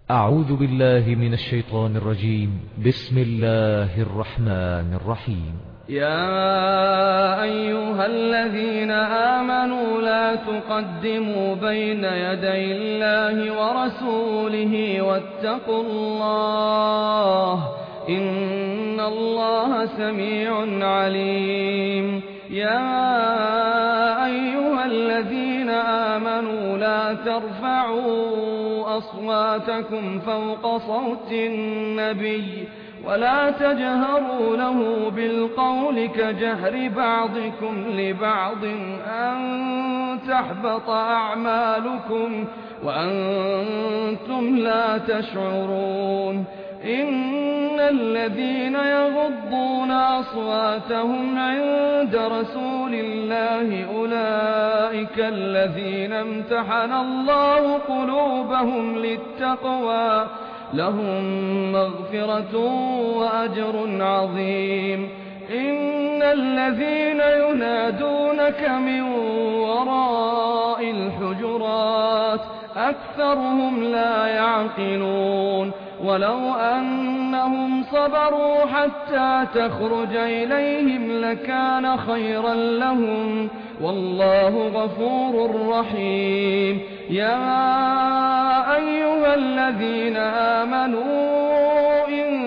أعوذ بالله من الشيطان الرجيم. بسم الله الرحمن الرحيم. يا أيها الذين آمنوا لا تقدموا بين يدي الله ورسوله واتقوا الله إن الله سميع عليم. يا أيها الذين آمنوا لا ترفعوا أصواتكم فوق صوت النبي ولا تجهروا له بالقول كجهر بعضكم لبعض أن تحبط أعمالكم وأنتم لا تشعرون. إن الذين يغضون أصواتهم عند رسول الله أولئك الذين امتحن الله قلوبهم للتقوى لهم مغفرة وأجر عظيم. إن الذين ينادونك من وراء الحجرات أكثرهم لا يعقلون. ولو أنهم صبروا حتى تخرج إليهم لكان خيرا لهم والله غفور رحيم. يا أيها الذين آمنوا إن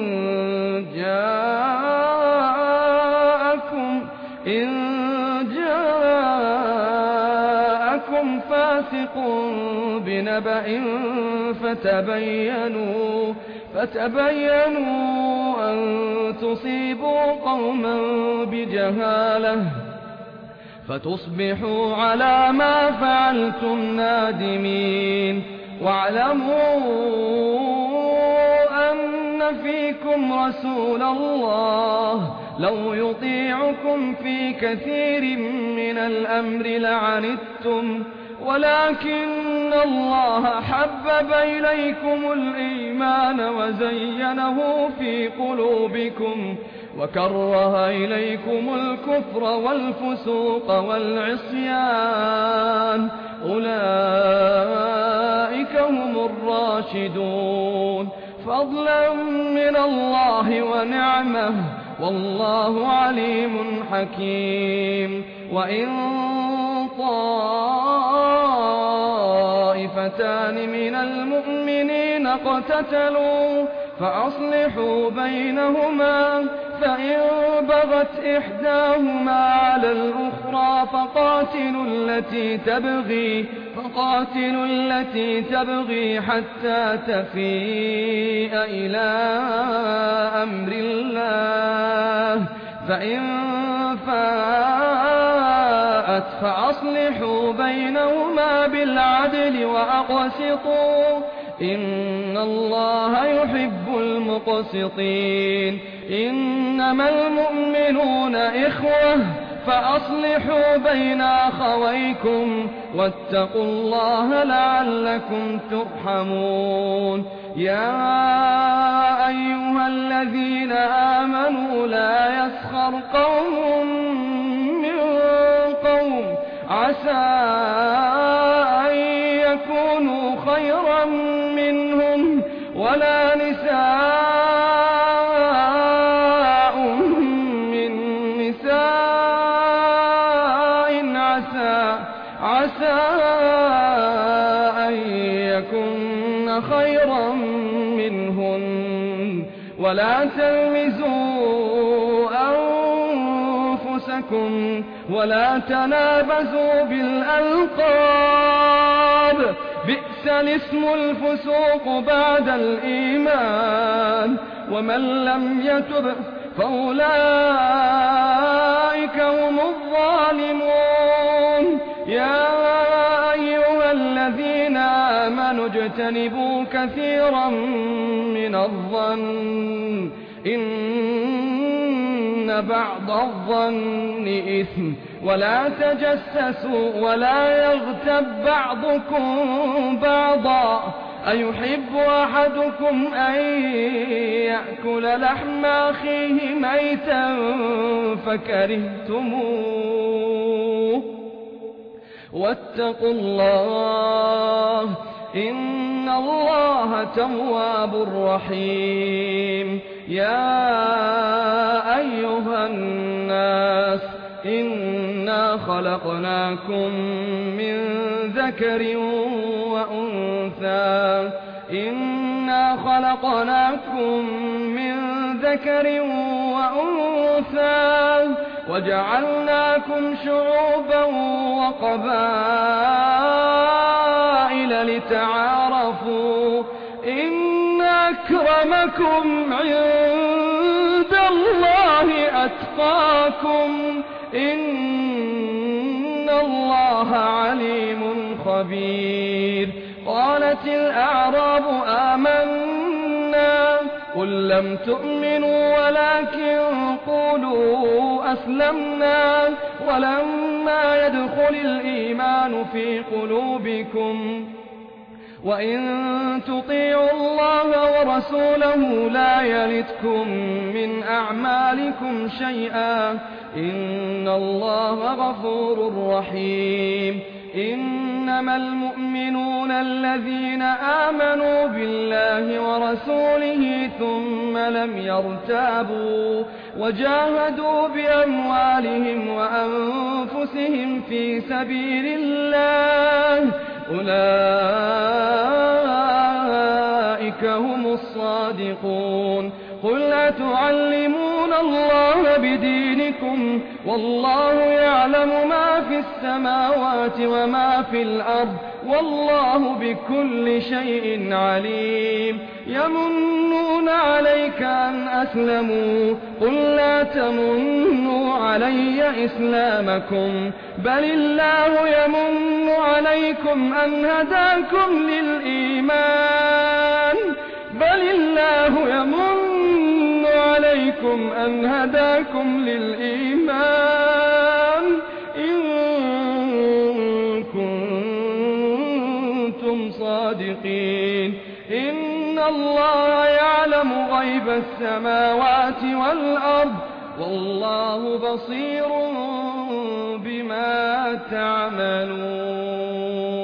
جاءكم فاسق بنبأ فتبينوا أن تصيبوا قوما بجهالة فتصبحوا على ما فعلتم نادمين. واعلموا أن فيكم رسول الله لو يطيعكم في كثير من الأمر لعنتم ولكن الله حبب إليكم الإيمان وزينه في قلوبكم وكره إليكم الكفر والفسوق والعصيان أولئك هم الراشدون فضلا من الله ونعمه والله عليم حكيم. وإن طائفتان من المؤمنين اقتتلوا فأصلحوا بينهما فإن بغت إحداهما على الأخرى فقاتلوا التي تبغي حتى تفيء إلى أمر الله فإن فاءت فأصلحوا بينهما بالعدل وأقسطوا إن الله يحب المقسطين. إنما المؤمنون إخوة فأصلحوا بين أخويكم واتقوا الله لعلكم ترحمون. يا أيها الذين آمنوا لا يسخر قوم من قوم عسى أن يكونوا خيرا منهم ولا نساء من نساء عسى أن يكن خيرا منهن ولا تلمزوا أنفسكم ولا تنابزوا بالألقاب بئس الاسم الفسوق بعد الإيمان ومن لم يتب فأولئك هم الظالمون. يا أيها الذين آمنوا اجتنبوا كثيرا من الظن إن بعض الظن إثم ولا تجسسوا ولا يغتب بعضكم بعضا أيحب أحدكم أن يأكل لحم أخيه ميتا فكرهتموه واتقوا الله إن الله تواب رحيم. يا أيها الناس إنا خلقناكم من ذكر وأنثى وجعلناكم شعوبا وقبائل لتعارفوا إن أكرمكم عند الله أتقاكم إن الله عليم خبير. قالت الأعراب آمنا قل لم تؤمنوا ولكن قولوا أسلمنا ولما يدخل الإيمان في قلوبكم وإن تطيعوا الله ورسوله لا يلتكم من أعمالكم شيئا إن الله غفور رحيم. إنما المؤمنون الذين آمنوا بالله ورسوله ثم لم يرتابوا وجاهدوا بأموالهم وأنفسهم في سبيل الله أولئك هم الصادقون. قل أتعلمون الله بدينكم والله يعلم ما في السماوات وما في الأرض والله بكل شيء عليم. يمنون عليك أن أسلموا قل لا تمنوا علي إسلامكم بل الله يمن عليكم أن هداكم للإيمان إن كنتم صادقين. إن الله يعلم غيب السماوات والأرض والله بصير بما تعملون.